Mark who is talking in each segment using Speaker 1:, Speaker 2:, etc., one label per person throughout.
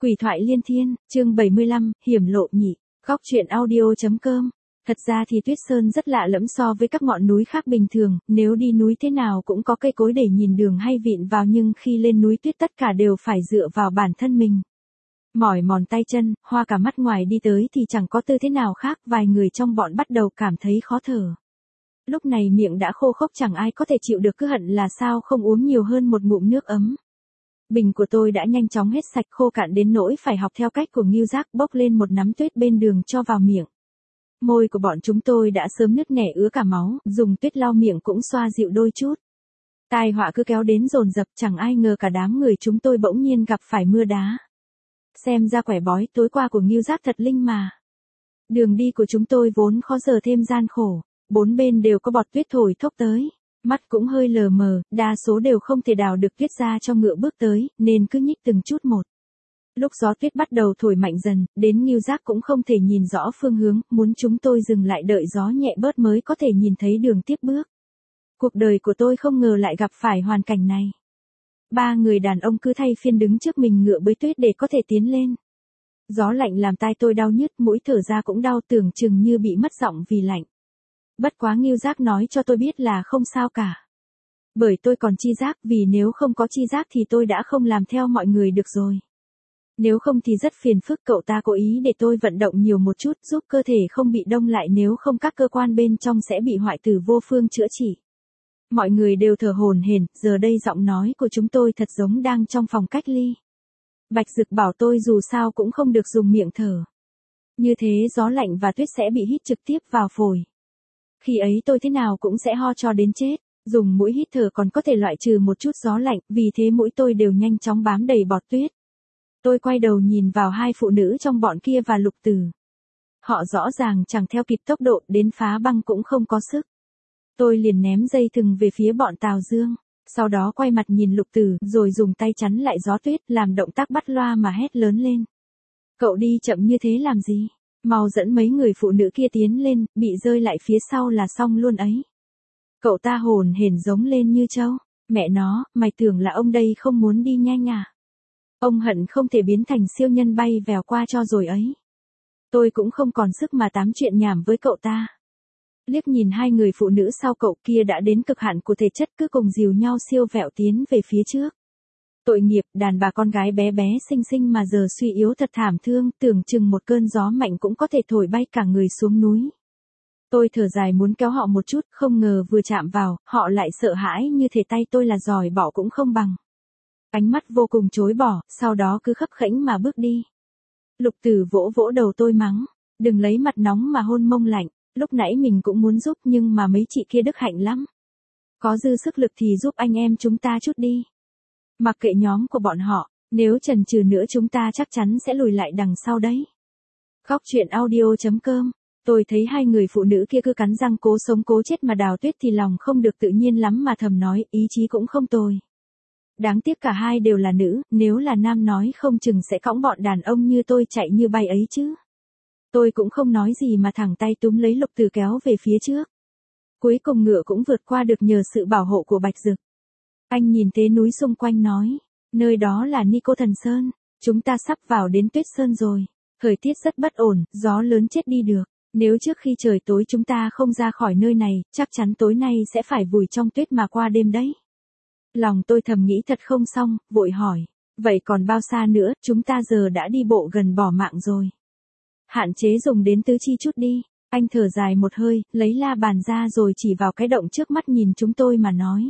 Speaker 1: Quỷ thoại liên thiên, chương 75, hiểm lộ nhị, góc truyện audio.com. Thật ra thì Tuyết Sơn rất lạ lẫm so với các ngọn núi khác bình thường, nếu đi núi thế nào cũng có cây cối để nhìn đường hay vịn vào, nhưng khi lên núi tuyết tất cả đều phải dựa vào bản thân mình. Mỏi mòn tay chân, hoa cả mắt, ngoài đi tới thì chẳng có tư thế nào khác, vài người trong bọn bắt đầu cảm thấy khó thở. Lúc này miệng đã khô khốc, chẳng ai có thể chịu được, cứ hận là sao không uống nhiều hơn một ngụm nước ấm. Bình của tôi đã nhanh chóng hết sạch, khô cạn đến nỗi phải học theo cách của Ngưu Giác, bốc lên một nắm tuyết bên đường cho vào miệng. Môi của bọn chúng tôi đã sớm nứt nẻ ứa cả máu, dùng tuyết lau miệng cũng xoa dịu đôi chút. Tai họa cứ kéo đến dồn dập, chẳng ai ngờ cả đám người chúng tôi bỗng nhiên gặp phải mưa đá. Xem ra quẻ bói tối qua của Ngưu Giác thật linh mà. Đường đi của chúng tôi vốn khó, giờ thêm gian khổ, bốn bên đều có bọt tuyết thổi thốc tới. Mắt cũng hơi lờ mờ, đa số đều không thể đào được tuyết ra cho ngựa bước tới, nên cứ nhích từng chút một. Lúc gió tuyết bắt đầu thổi mạnh dần, đến Ngưu Giác cũng không thể nhìn rõ phương hướng, muốn chúng tôi dừng lại đợi gió nhẹ bớt mới có thể nhìn thấy đường tiếp bước. Cuộc đời của tôi không ngờ lại gặp phải hoàn cảnh này. Ba người đàn ông cứ thay phiên đứng trước mình ngựa bới tuyết để có thể tiến lên. Gió lạnh làm tai tôi đau nhức, mũi thở ra cũng đau, tưởng chừng như bị mất giọng vì lạnh. Bất quá Ngưu Giác nói cho tôi biết là không sao cả. Bởi tôi còn chi giác, vì nếu không có chi giác thì tôi đã không làm theo mọi người được rồi. Nếu không thì rất phiền phức, cậu ta cố ý để tôi vận động nhiều một chút, giúp cơ thể không bị đông lại, nếu không các cơ quan bên trong sẽ bị hoại tử vô phương chữa trị. Mọi người đều thở hổn hển, giờ đây giọng nói của chúng tôi thật giống đang trong phòng cách ly. Bạch Dực bảo tôi dù sao cũng không được dùng miệng thở. Như thế gió lạnh và tuyết sẽ bị hít trực tiếp vào phổi. Khi ấy tôi thế nào cũng sẽ ho cho đến chết, dùng mũi hít thở còn có thể loại trừ một chút gió lạnh, vì thế mũi tôi đều nhanh chóng bám đầy bọt tuyết. Tôi quay đầu nhìn vào hai phụ nữ trong bọn kia và Lục Tử. Họ rõ ràng chẳng theo kịp tốc độ, đến phá băng cũng không có sức. Tôi liền ném dây thừng về phía bọn Tào Dương, sau đó quay mặt nhìn Lục Tử, rồi dùng tay chắn lại gió tuyết, làm động tác bắt loa mà hét lớn lên. Cậu đi chậm như thế làm gì? Mau dẫn mấy người phụ nữ kia tiến lên, bị rơi lại phía sau là xong luôn ấy. Cậu ta hồn hển giống lên như trâu. Mẹ nó, mày tưởng là ông đây không muốn đi nhanh à? Ông hận không thể biến thành siêu nhân bay vèo qua cho rồi ấy. Tôi cũng không còn sức mà tám chuyện nhảm với cậu ta. Liếc nhìn hai người phụ nữ sau cậu kia đã đến cực hạn của thể chất, cứ cùng dìu nhau siêu vẹo tiến về phía trước. Tội nghiệp, đàn bà con gái bé bé xinh xinh mà giờ suy yếu thật thảm thương, tưởng chừng một cơn gió mạnh cũng có thể thổi bay cả người xuống núi. Tôi thở dài muốn kéo họ một chút, không ngờ vừa chạm vào, họ lại sợ hãi như thể tay tôi là giỏi bỏ cũng không bằng. Ánh mắt vô cùng chối bỏ, sau đó cứ khấp khễnh mà bước đi. Lục Tử vỗ vỗ đầu tôi mắng, đừng lấy mặt nóng mà hôn mông lạnh, lúc nãy mình cũng muốn giúp nhưng mà mấy chị kia đức hạnh lắm. Có dư sức lực thì giúp anh em chúng ta chút đi. Mặc kệ nhóm của bọn họ, nếu chần chừ nữa chúng ta chắc chắn sẽ lùi lại đằng sau đấy. Góc truyện audio.com. Tôi thấy hai người phụ nữ kia cứ cắn răng cố sống cố chết mà đào tuyết thì lòng không được tự nhiên lắm, mà thầm nói ý chí cũng không tồi. Đáng tiếc cả hai đều là nữ, nếu là nam nói không chừng sẽ cõng bọn đàn ông như tôi chạy như bay ấy chứ. Tôi cũng không nói gì mà thẳng tay túm lấy Lục Tử kéo về phía trước. Cuối cùng ngựa cũng vượt qua được nhờ sự bảo hộ của Bạch Dực. Anh nhìn thế núi xung quanh nói, nơi đó là Nico Thần Sơn, chúng ta sắp vào đến Tuyết Sơn rồi. Thời tiết rất bất ổn, gió lớn chết đi được. Nếu trước khi trời tối chúng ta không ra khỏi nơi này, chắc chắn tối nay sẽ phải vùi trong tuyết mà qua đêm đấy. Lòng tôi thầm nghĩ thật không xong, vội hỏi, vậy còn bao xa nữa, chúng ta giờ đã đi bộ gần bỏ mạng rồi. Hạn chế dùng đến tứ chi chút đi. Anh thở dài một hơi, lấy la bàn ra rồi chỉ vào cái động trước mắt nhìn chúng tôi mà nói.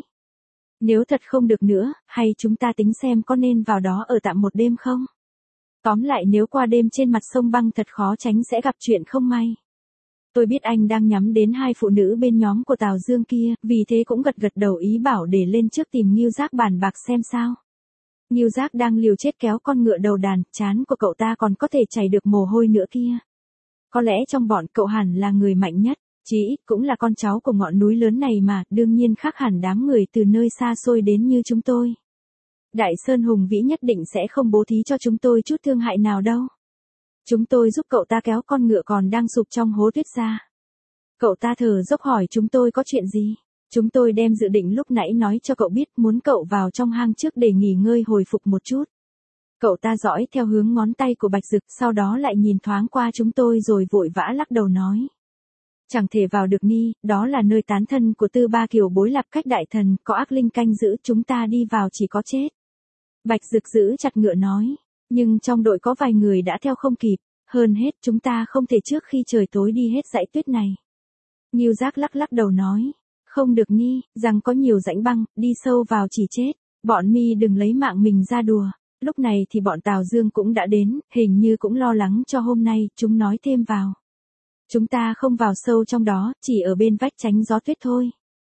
Speaker 1: Nếu thật không được nữa, hay chúng ta tính xem có nên vào đó ở tạm một đêm không? Tóm lại nếu qua đêm trên mặt sông băng thật khó tránh sẽ gặp chuyện không may. Tôi biết anh đang nhắm đến hai phụ nữ bên nhóm của Tào Dương kia, vì thế cũng gật gật đầu ý bảo để lên trước tìm Ngưu Giác bàn bạc xem sao. Ngưu Giác đang liều chết kéo con ngựa đầu đàn, trán của cậu ta còn có thể chảy được mồ hôi nữa kia. Có lẽ trong bọn cậu hẳn là người mạnh nhất, chí ít cũng là con cháu của ngọn núi lớn này mà, đương nhiên khác hẳn đám người từ nơi xa xôi đến như chúng tôi. Đại Sơn hùng vĩ nhất định sẽ không bố thí cho chúng tôi chút thương hại nào đâu. Chúng tôi giúp cậu ta kéo con ngựa còn đang sụp trong hố tuyết ra. Cậu ta thở dốc hỏi chúng tôi có chuyện gì. Chúng tôi đem dự định lúc nãy nói cho cậu biết, muốn cậu vào trong hang trước để nghỉ ngơi hồi phục một chút. Cậu ta dõi theo hướng ngón tay của Bạch Dực, sau đó lại nhìn thoáng qua chúng tôi rồi vội vã lắc đầu nói. Chẳng thể vào được ni, đó là nơi tán thân của Tư Ba Kiều Bối Lạp Cách đại thần, có ác linh canh giữ, chúng ta đi vào chỉ có chết. Bạch Dực giữ chặt ngựa nói, nhưng trong đội có vài người đã theo không kịp, hơn hết chúng ta không thể trước khi trời tối đi hết dãy tuyết này. Ngưu Giác lắc lắc đầu nói, không được Nhi, rằng có nhiều rãnh băng, đi sâu vào chỉ chết, bọn mi đừng lấy mạng mình ra đùa. Lúc này thì bọn Tào Dương cũng đã đến, hình như cũng lo lắng cho hôm nay, chúng nói thêm vào. Chúng ta không vào sâu trong đó, chỉ ở bên vách tránh gió tuyết thôi.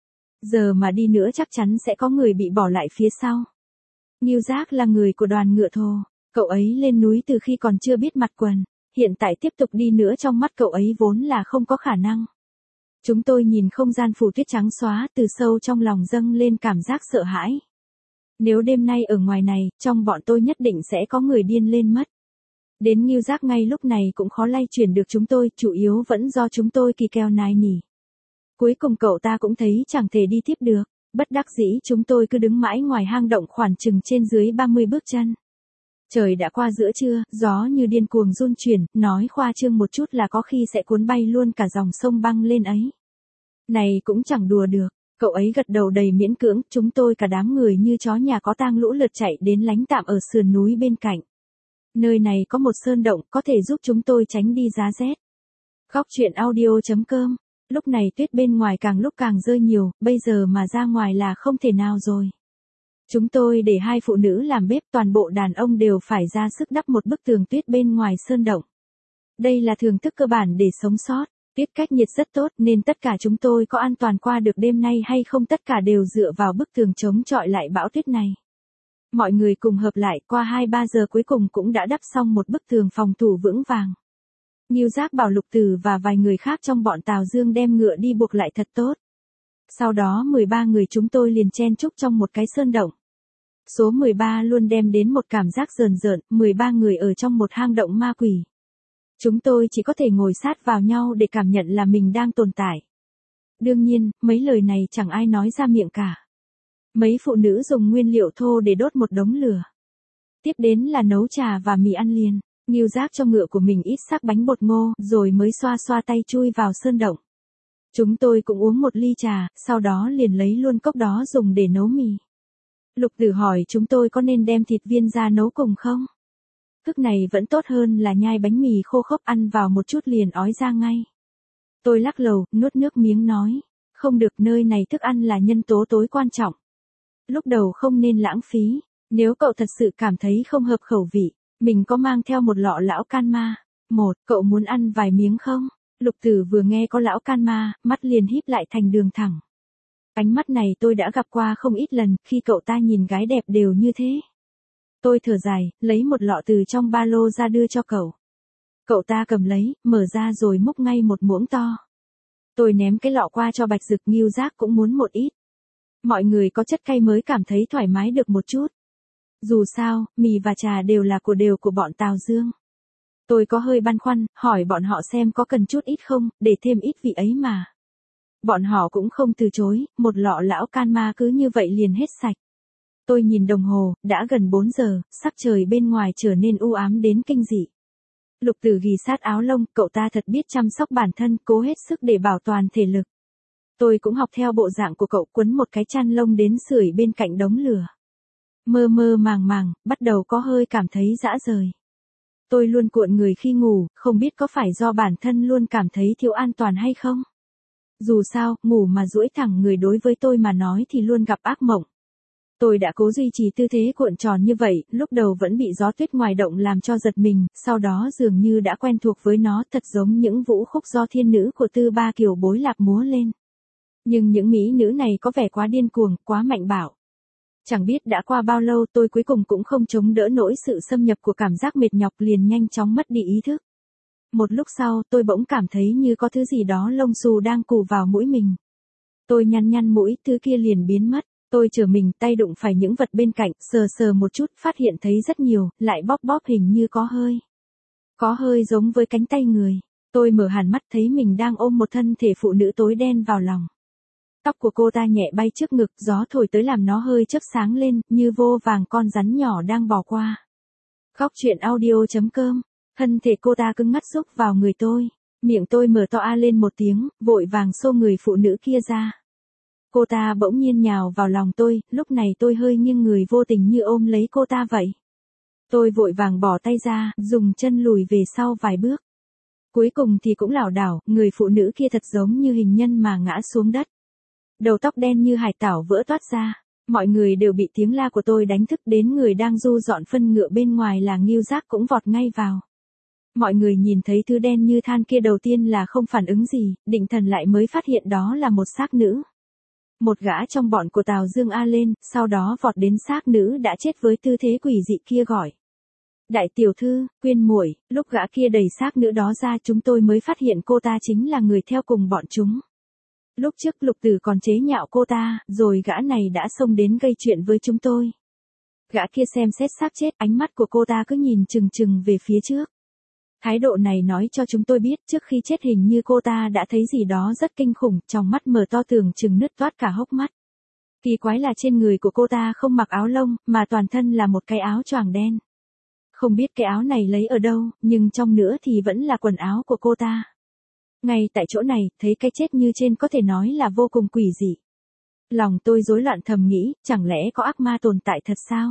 Speaker 1: Giờ mà đi nữa chắc chắn sẽ có người bị bỏ lại phía sau. Ngưu Giác là người của đoàn ngựa thồ, cậu ấy lên núi từ khi còn chưa biết mặt quần, hiện tại tiếp tục đi nữa trong mắt cậu ấy vốn là không có khả năng. Chúng tôi nhìn không gian phủ tuyết trắng xóa, từ sâu trong lòng dâng lên cảm giác sợ hãi. Nếu đêm nay ở ngoài này, trong bọn tôi nhất định sẽ có người điên lên mất. Đến Ngưu Giác ngay lúc này cũng khó lay chuyển được chúng tôi, chủ yếu vẫn do chúng tôi kỳ kèo nài nỉ. Cuối cùng cậu ta cũng thấy chẳng thể đi tiếp được, bất đắc dĩ chúng tôi cứ đứng mãi ngoài hang động khoảng chừng trên dưới 30 bước chân. Trời đã qua giữa trưa, gió như điên cuồng run chuyển, nói khoa trương một chút là có khi sẽ cuốn bay luôn cả dòng sông băng lên ấy. Này cũng chẳng đùa được, cậu ấy gật đầu đầy miễn cưỡng, chúng tôi cả đám người như chó nhà có tang lũ lượt chạy đến lánh tạm ở sườn núi bên cạnh. Nơi này có một sơn động có thể giúp chúng tôi tránh đi giá rét. Góc truyện audio.com. Lúc này tuyết bên ngoài càng lúc càng rơi nhiều, bây giờ mà ra ngoài là không thể nào rồi. Chúng tôi để hai phụ nữ làm bếp, toàn bộ đàn ông đều phải ra sức đắp một bức tường tuyết bên ngoài sơn động. Đây là thưởng thức cơ bản để sống sót. Tuyết cách nhiệt rất tốt nên tất cả chúng tôi có an toàn qua được đêm nay hay không tất cả đều dựa vào bức tường chống chọi lại bão tuyết này. Mọi người cùng hợp lại qua 2-3 giờ cuối cùng cũng đã đắp xong một bức tường phòng thủ vững vàng. Ngưu Giác bảo Lục Tử và vài người khác trong bọn Tào Dương đem ngựa đi buộc lại thật tốt. Sau đó 13 người chúng tôi liền chen chúc trong một cái sơn động. Số 13 luôn đem đến một cảm giác rờn rợn, 13 người ở trong một hang động ma quỷ. Chúng tôi chỉ có thể ngồi sát vào nhau để cảm nhận là mình đang tồn tại. Đương nhiên, mấy lời này chẳng ai nói ra miệng cả. Mấy phụ nữ dùng nguyên liệu thô để đốt một đống lửa. Tiếp đến là nấu trà và mì ăn liền. Ngưu Giác cho ngựa của mình ít xác bánh bột ngô, rồi mới xoa xoa tay chui vào sơn động. Chúng tôi cũng uống một ly trà, sau đó liền lấy luôn cốc đó dùng để nấu mì. Lục Tử hỏi chúng tôi có nên đem thịt viên ra nấu cùng không? Thức này vẫn tốt hơn là nhai bánh mì khô khốc ăn vào một chút liền ói ra ngay. Tôi lắc lầu, nuốt nước miếng nói, không được, nơi này thức ăn là nhân tố tối quan trọng. Lúc đầu không nên lãng phí, nếu cậu thật sự cảm thấy không hợp khẩu vị, mình có mang theo một lọ lão can ma. Cậu muốn ăn vài miếng không? Lục Tử vừa nghe có lão can ma, mắt liền híp lại thành đường thẳng. Ánh mắt này tôi đã gặp qua không ít lần, khi cậu ta nhìn gái đẹp đều như thế. Tôi thở dài, lấy một lọ từ trong ba lô ra đưa cho cậu. Cậu ta cầm lấy, mở ra rồi múc ngay một muỗng to. Tôi ném cái lọ qua cho Bạch Dực, Ngưu Giác cũng muốn một ít. Mọi người có chất cay mới cảm thấy thoải mái được một chút. Dù sao, mì và trà đều của bọn Tào Dương. Tôi có hơi băn khoăn, hỏi bọn họ xem có cần chút ít không, để thêm ít vị ấy mà. Bọn họ cũng không từ chối, một lọ lão can ma cứ như vậy liền hết sạch. Tôi nhìn đồng hồ, đã gần 4 giờ, sắc trời bên ngoài trở nên u ám đến kinh dị. Lục Tử ghì sát áo lông, cậu ta thật biết chăm sóc bản thân, cố hết sức để bảo toàn thể lực. Tôi cũng học theo bộ dạng của cậu, quấn một cái chăn lông đến sưởi bên cạnh đống lửa. Mơ mơ màng màng, bắt đầu có hơi cảm thấy dã rời. Tôi luôn cuộn người khi ngủ, không biết có phải do bản thân luôn cảm thấy thiếu an toàn hay không. Dù sao, ngủ mà duỗi thẳng người đối với tôi mà nói thì luôn gặp ác mộng. Tôi đã cố duy trì tư thế cuộn tròn như vậy, lúc đầu vẫn bị gió tuyết ngoài động làm cho giật mình, sau đó dường như đã quen thuộc với nó, thật giống những vũ khúc do thiên nữ của Tư Ba Kiều Bối Lạp múa lên. Nhưng những mỹ nữ này có vẻ quá điên cuồng, quá mạnh bạo. Chẳng biết đã qua bao lâu tôi cuối cùng cũng không chống đỡ nổi sự xâm nhập của cảm giác mệt nhọc liền nhanh chóng mất đi ý thức. Một lúc sau tôi bỗng cảm thấy như có thứ gì đó lông xù đang cù vào mũi mình. Tôi nhăn nhăn mũi, thứ kia liền biến mất. Tôi trở mình, tay đụng phải những vật bên cạnh, sờ sờ một chút, phát hiện thấy rất nhiều, lại bóp bóp hình như có hơi. Có hơi giống với cánh tay người. Tôi mở hẳn mắt thấy mình đang ôm một thân thể phụ nữ tối đen vào lòng. Tóc của cô ta nhẹ bay trước ngực, gió thổi tới làm nó hơi chớp sáng lên, như vô vàng con rắn nhỏ đang bò qua. Góc truyện audio.com. Thân thể cô ta cứng ngắt xúc vào người tôi. Miệng tôi mở to a lên một tiếng, vội vàng xô người phụ nữ kia ra. Cô ta bỗng nhiên nhào vào lòng tôi, lúc này tôi hơi nghiêng người vô tình như ôm lấy cô ta vậy. Tôi vội vàng bỏ tay ra, dùng chân lùi về sau vài bước. Cuối cùng thì cũng lảo đảo, người phụ nữ kia thật giống như hình nhân mà ngã xuống đất. Đầu tóc đen như hải tảo vỡ toát ra. Mọi người đều bị tiếng la của tôi đánh thức, đến người đang du dọn phân ngựa bên ngoài là Ngưu Giác cũng vọt ngay vào. Mọi người nhìn thấy thứ đen như than kia đầu tiên là không phản ứng gì, định thần lại mới phát hiện đó là một xác nữ. Một gã trong bọn của Tào Dương a lên, sau đó vọt đến xác nữ đã chết với tư thế quỷ dị kia gọi. Đại tiểu thư, Quyên muội. Lúc gã kia đẩy xác nữ đó ra chúng tôi mới phát hiện cô ta chính là người theo cùng bọn chúng. Lúc trước Lục Tử còn chế nhạo cô ta, rồi gã này đã xông đến gây chuyện với chúng tôi. Gã kia xem xét xác chết, ánh mắt của cô ta cứ nhìn chừng chừng về phía trước. Thái độ này nói cho chúng tôi biết trước khi chết hình như cô ta đã thấy gì đó rất kinh khủng, trong mắt mở to tưởng chừng nứt toát cả hốc mắt. Kỳ quái là trên người của cô ta không mặc áo lông, mà toàn thân là một cái áo choàng đen. Không biết cái áo này lấy ở đâu, nhưng trong nữa thì vẫn là quần áo của cô ta. Ngay tại chỗ này, thấy cái chết như trên có thể nói là vô cùng quỷ dị. Lòng tôi rối loạn thầm nghĩ, chẳng lẽ có ác ma tồn tại thật sao?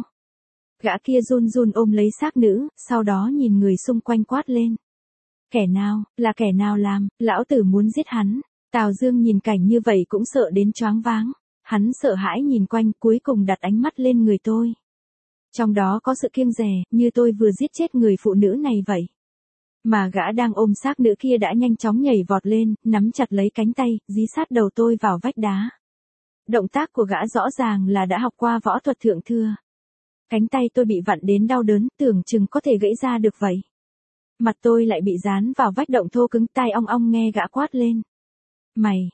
Speaker 1: Gã kia run run ôm lấy xác nữ, sau đó nhìn người xung quanh quát lên. Kẻ nào, là kẻ nào làm, lão tử muốn giết hắn. Tào Dương nhìn cảnh như vậy cũng sợ đến choáng váng. Hắn sợ hãi nhìn quanh, cuối cùng đặt ánh mắt lên người tôi. Trong đó có sự kiêng dè, như tôi vừa giết chết người phụ nữ này vậy. Mà gã đang ôm xác nữ kia đã nhanh chóng nhảy vọt lên, nắm chặt lấy cánh tay, dí sát đầu tôi vào vách đá. Động tác của gã rõ ràng là đã học qua võ thuật thượng thừa. Cánh tay tôi bị vặn đến đau đớn, tưởng chừng có thể gãy ra được vậy. Mặt tôi lại bị dán vào vách động thô cứng, tai ong ong nghe gã quát lên. Mày,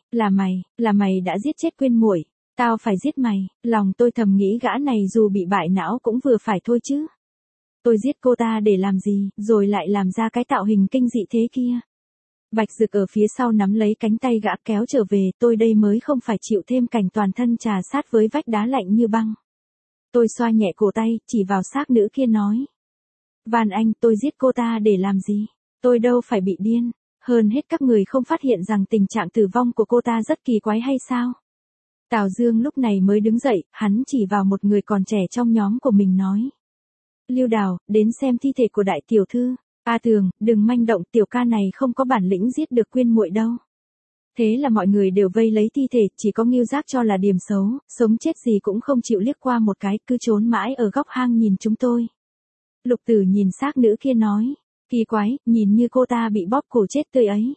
Speaker 1: là mày đã giết chết Quyên muội. Tao phải giết mày. Lòng tôi thầm nghĩ gã này dù bị bại não cũng vừa phải thôi chứ. Tôi giết cô ta để làm gì, rồi lại làm ra cái tạo hình kinh dị thế kia. Bạch Dực ở phía sau nắm lấy cánh tay gã kéo trở về, tôi đây mới không phải chịu thêm cảnh toàn thân trà sát với vách đá lạnh như băng. Tôi xoa nhẹ cổ tay, chỉ vào xác nữ kia nói. Van anh, tôi giết cô ta để làm gì? Tôi đâu phải bị điên. Hơn hết các người không phát hiện rằng tình trạng tử vong của cô ta rất kỳ quái hay sao? Tào Dương lúc này mới đứng dậy, hắn chỉ vào một người còn trẻ trong nhóm của mình nói. Lưu Đào, đến xem thi thể của đại tiểu thư. A Tường, đừng manh động, tiểu ca này không có bản lĩnh giết được Quyên muội đâu. Thế là mọi người đều vây lấy thi thể, chỉ có Ngưu Giác cho là điểm xấu, sống chết gì cũng không chịu liếc qua một cái, cứ trốn mãi ở góc hang nhìn chúng tôi. Lục Tử nhìn xác nữ kia nói, kỳ quái, nhìn như cô ta bị bóp cổ chết tươi ấy.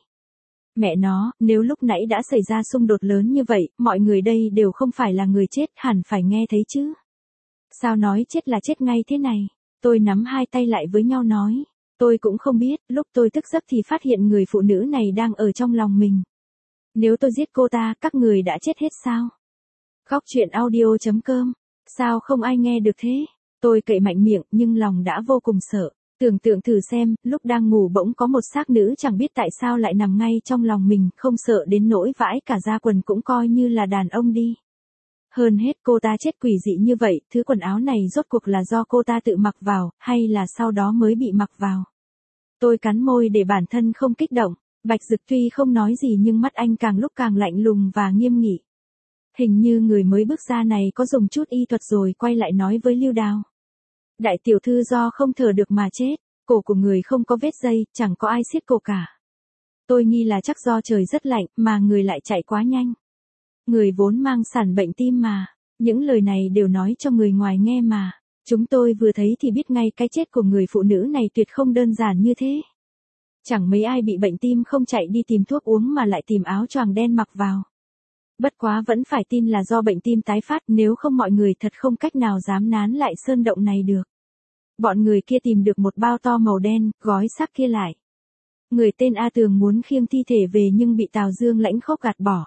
Speaker 1: Mẹ nó, nếu lúc nãy đã xảy ra xung đột lớn như vậy, mọi người đây đều không phải là người chết, hẳn phải nghe thấy chứ. Sao nói chết là chết ngay thế này? Tôi nắm hai tay lại với nhau nói. Tôi cũng không biết, lúc tôi thức giấc thì phát hiện người phụ nữ này đang ở trong lòng mình. Nếu tôi giết cô ta, các người đã chết hết sao? Góc truyện audio.com. Sao không ai nghe được thế? Tôi cậy mạnh miệng, nhưng lòng đã vô cùng sợ. Tưởng tượng thử xem, lúc đang ngủ bỗng có một xác nữ chẳng biết tại sao lại nằm ngay trong lòng mình, không sợ đến nỗi vãi cả da quần cũng coi như là đàn ông đi. Hơn hết cô ta chết quỷ dị như vậy, thứ quần áo này rốt cuộc là do cô ta tự mặc vào, hay là sau đó mới bị mặc vào. Tôi cắn môi để bản thân không kích động. Bạch Dực tuy không nói gì nhưng mắt anh càng lúc càng lạnh lùng và nghiêm nghị. Hình như người mới bước ra này có dùng chút y thuật rồi, quay lại nói với Lưu Đào. Đại tiểu thư do không thở được mà chết, cổ của người không có vết dây, chẳng có ai siết cổ cả. Tôi nghi là chắc do trời rất lạnh, mà người lại chạy quá nhanh. Người vốn mang sẵn bệnh tim mà, những lời này đều nói cho người ngoài nghe mà. Chúng tôi vừa thấy thì biết ngay cái chết của người phụ nữ này tuyệt không đơn giản như thế. Chẳng mấy ai bị bệnh tim không chạy đi tìm thuốc uống mà lại tìm áo choàng đen mặc vào. Bất quá vẫn phải tin là do bệnh tim tái phát, nếu không mọi người thật không cách nào dám nán lại sơn động này được. Bọn người kia tìm được một bao to màu đen, gói xác kia lại. Người tên A Tường muốn khiêng thi thể về nhưng bị Tào Dương lãnh khốc gạt bỏ.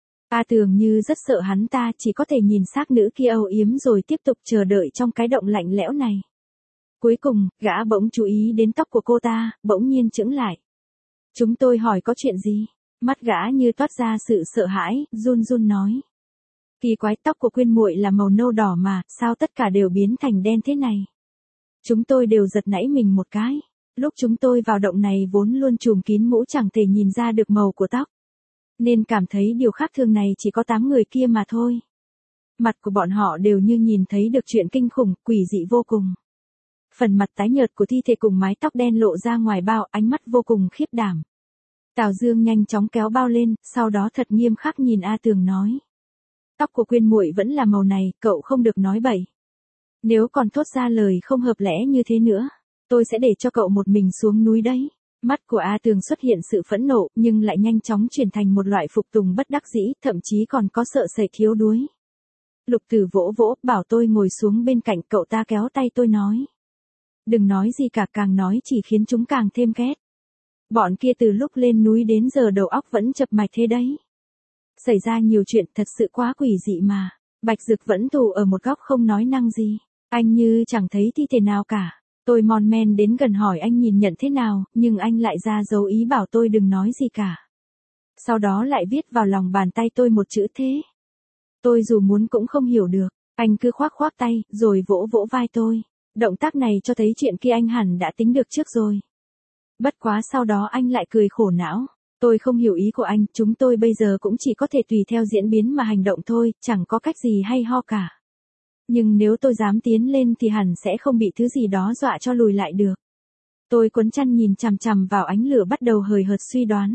Speaker 1: A Tường như rất sợ hắn ta, chỉ có thể nhìn xác nữ kia âu yếm rồi tiếp tục chờ đợi trong cái động lạnh lẽo này. Cuối cùng, gã bỗng chú ý đến tóc của cô ta, bỗng nhiên chững lại. Chúng tôi hỏi có chuyện gì? Mắt gã như toát ra sự sợ hãi, run run nói. Kỳ quái, tóc của Quyên muội là màu nâu đỏ mà, sao tất cả đều biến thành đen thế này? Chúng tôi đều giật nảy mình một cái. Lúc chúng tôi vào động này vốn luôn trùm kín mũ chẳng thể nhìn ra được màu của tóc. Nên cảm thấy điều khác thường này chỉ có 8 người kia mà thôi. Mặt của bọn họ đều như nhìn thấy được chuyện kinh khủng, quỷ dị vô cùng. Phần mặt tái nhợt của thi thể cùng mái tóc đen lộ ra ngoài bao, ánh mắt vô cùng khiếp đảm. Tào Dương nhanh chóng kéo bao lên, sau đó thật nghiêm khắc nhìn A Tường nói. Tóc của Quyên muội vẫn là màu này, cậu không được nói bậy. Nếu còn thốt ra lời không hợp lẽ như thế nữa, tôi sẽ để cho cậu một mình xuống núi đấy. Mắt của A Tường xuất hiện sự phẫn nộ, nhưng lại nhanh chóng chuyển thành một loại phục tùng bất đắc dĩ, thậm chí còn có sợ sệt thiếu đuối. Lục Tử vỗ vỗ, bảo tôi ngồi xuống bên cạnh, cậu ta kéo tay tôi nói. Đừng nói gì cả, càng nói chỉ khiến chúng càng thêm ghét. Bọn kia từ lúc lên núi đến giờ đầu óc vẫn chập mạch thế đấy. Xảy ra nhiều chuyện thật sự quá quỷ dị mà. Bạch Dực vẫn tù ở một góc không nói năng gì. Anh như chẳng thấy thi thể nào cả. Tôi mon men đến gần hỏi anh nhìn nhận thế nào, nhưng anh lại ra dấu ý bảo tôi đừng nói gì cả. Sau đó lại viết vào lòng bàn tay tôi một chữ thế. Tôi dù muốn cũng không hiểu được. Anh cứ khoác khoác tay, rồi vỗ vỗ vai tôi. Động tác này cho thấy chuyện kia anh hẳn đã tính được trước rồi. Bất quá sau đó anh lại cười khổ não. Tôi không hiểu ý của anh, chúng tôi bây giờ cũng chỉ có thể tùy theo diễn biến mà hành động thôi, chẳng có cách gì hay ho cả. Nhưng nếu tôi dám tiến lên thì hẳn sẽ không bị thứ gì đó dọa cho lùi lại được. Tôi cuốn chăn nhìn chằm chằm vào ánh lửa bắt đầu hời hợt suy đoán.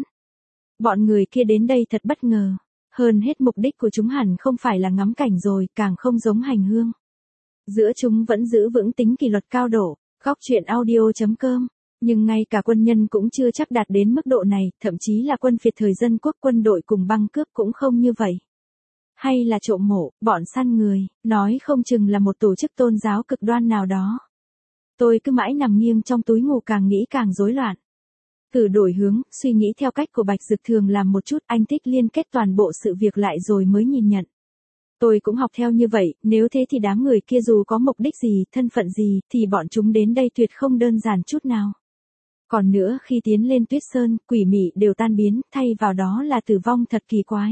Speaker 1: Bọn người kia đến đây thật bất ngờ. Hơn hết mục đích của chúng hẳn không phải là ngắm cảnh rồi, càng không giống hành hương. Giữa chúng vẫn giữ vững tính kỷ luật cao độ. Góc truyện audio.com. Nhưng ngay cả quân nhân cũng chưa chắc đạt đến mức độ này, thậm chí là quân phiệt thời dân quốc quân đội cùng băng cướp cũng không như vậy. Hay là trộm mộ, bọn săn người, nói không chừng là một tổ chức tôn giáo cực đoan nào đó. Tôi cứ mãi nằm nghiêng trong túi ngủ càng nghĩ càng rối loạn. Thử đổi hướng, suy nghĩ theo cách của Bạch Dực thường làm một chút, anh thích liên kết toàn bộ sự việc lại rồi mới nhìn nhận. Tôi cũng học theo như vậy, nếu thế thì đám người kia dù có mục đích gì, thân phận gì, thì bọn chúng đến đây tuyệt không đơn giản chút nào. Còn nữa khi tiến lên Tuyết Sơn, quỷ mị đều tan biến, thay vào đó là tử vong thật kỳ quái.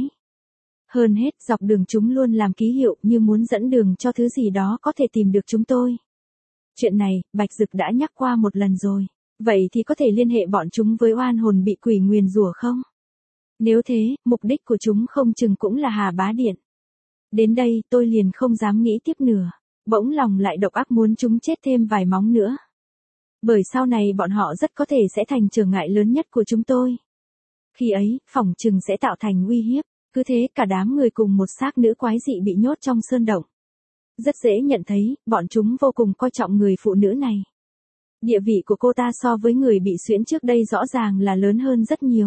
Speaker 1: Hơn hết dọc đường chúng luôn làm ký hiệu như muốn dẫn đường cho thứ gì đó có thể tìm được chúng tôi. Chuyện này, Bạch Dực đã nhắc qua một lần rồi. Vậy thì có thể liên hệ bọn chúng với oan hồn bị quỷ nguyền rủa không? Nếu thế, mục đích của chúng không chừng cũng là Hà Bá Điện. Đến đây tôi liền không dám nghĩ tiếp nữa. Bỗng lòng lại độc ác muốn chúng chết thêm vài móng nữa. Bởi sau này bọn họ rất có thể sẽ thành trở ngại lớn nhất của chúng tôi. Khi ấy, phỏng chừng sẽ tạo thành uy hiếp. Cứ thế cả đám người cùng một xác nữ quái dị bị nhốt trong sơn động. Rất dễ nhận thấy, bọn chúng vô cùng coi trọng người phụ nữ này. Địa vị của cô ta so với người bị xuyễn trước đây rõ ràng là lớn hơn rất nhiều.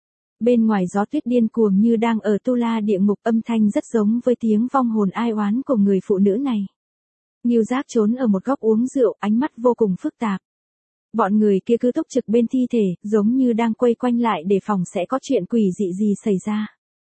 Speaker 1: Bên ngoài gió tuyết điên cuồng như đang ở tu la địa ngục, âm thanh rất giống với tiếng vong hồn ai oán của người phụ nữ này. Ngưu Giác trốn ở một góc uống rượu, ánh mắt vô cùng phức tạp. Bọn người kia cứ túc trực bên thi thể, giống như đang quay quanh lại để phòng sẽ có chuyện quỷ dị gì xảy ra.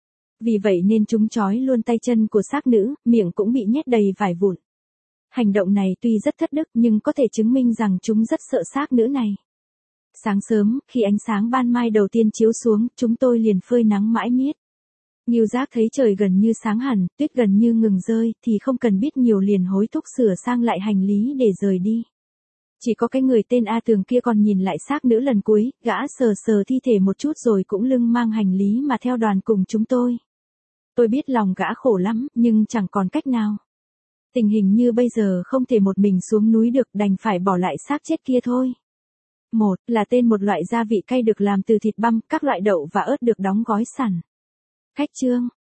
Speaker 1: Vì vậy nên chúng trói luôn tay chân của xác nữ, miệng cũng bị nhét đầy vải vụn. Hành động này tuy rất thất đức nhưng có thể chứng minh rằng chúng rất sợ xác nữ này. Sáng sớm, khi ánh sáng ban mai đầu tiên chiếu xuống, chúng tôi liền phơi nắng mãi miết. Ngưu Giác thấy trời gần như sáng hẳn, tuyết gần như ngừng rơi, thì không cần biết nhiều liền hối thúc sửa sang lại hành lý để rời đi. Chỉ có cái người tên A Tường kia còn nhìn lại xác nữ lần cuối, gã sờ sờ thi thể một chút rồi cũng lưng mang hành lý mà theo đoàn cùng chúng tôi. Tôi biết lòng gã khổ lắm, nhưng chẳng còn cách nào. Tình hình như bây giờ không thể một mình xuống núi được, đành phải bỏ lại xác chết kia thôi. Một là tên một loại gia vị cay được làm từ thịt băm, các loại đậu và ớt được đóng gói sẵn. Khách chương.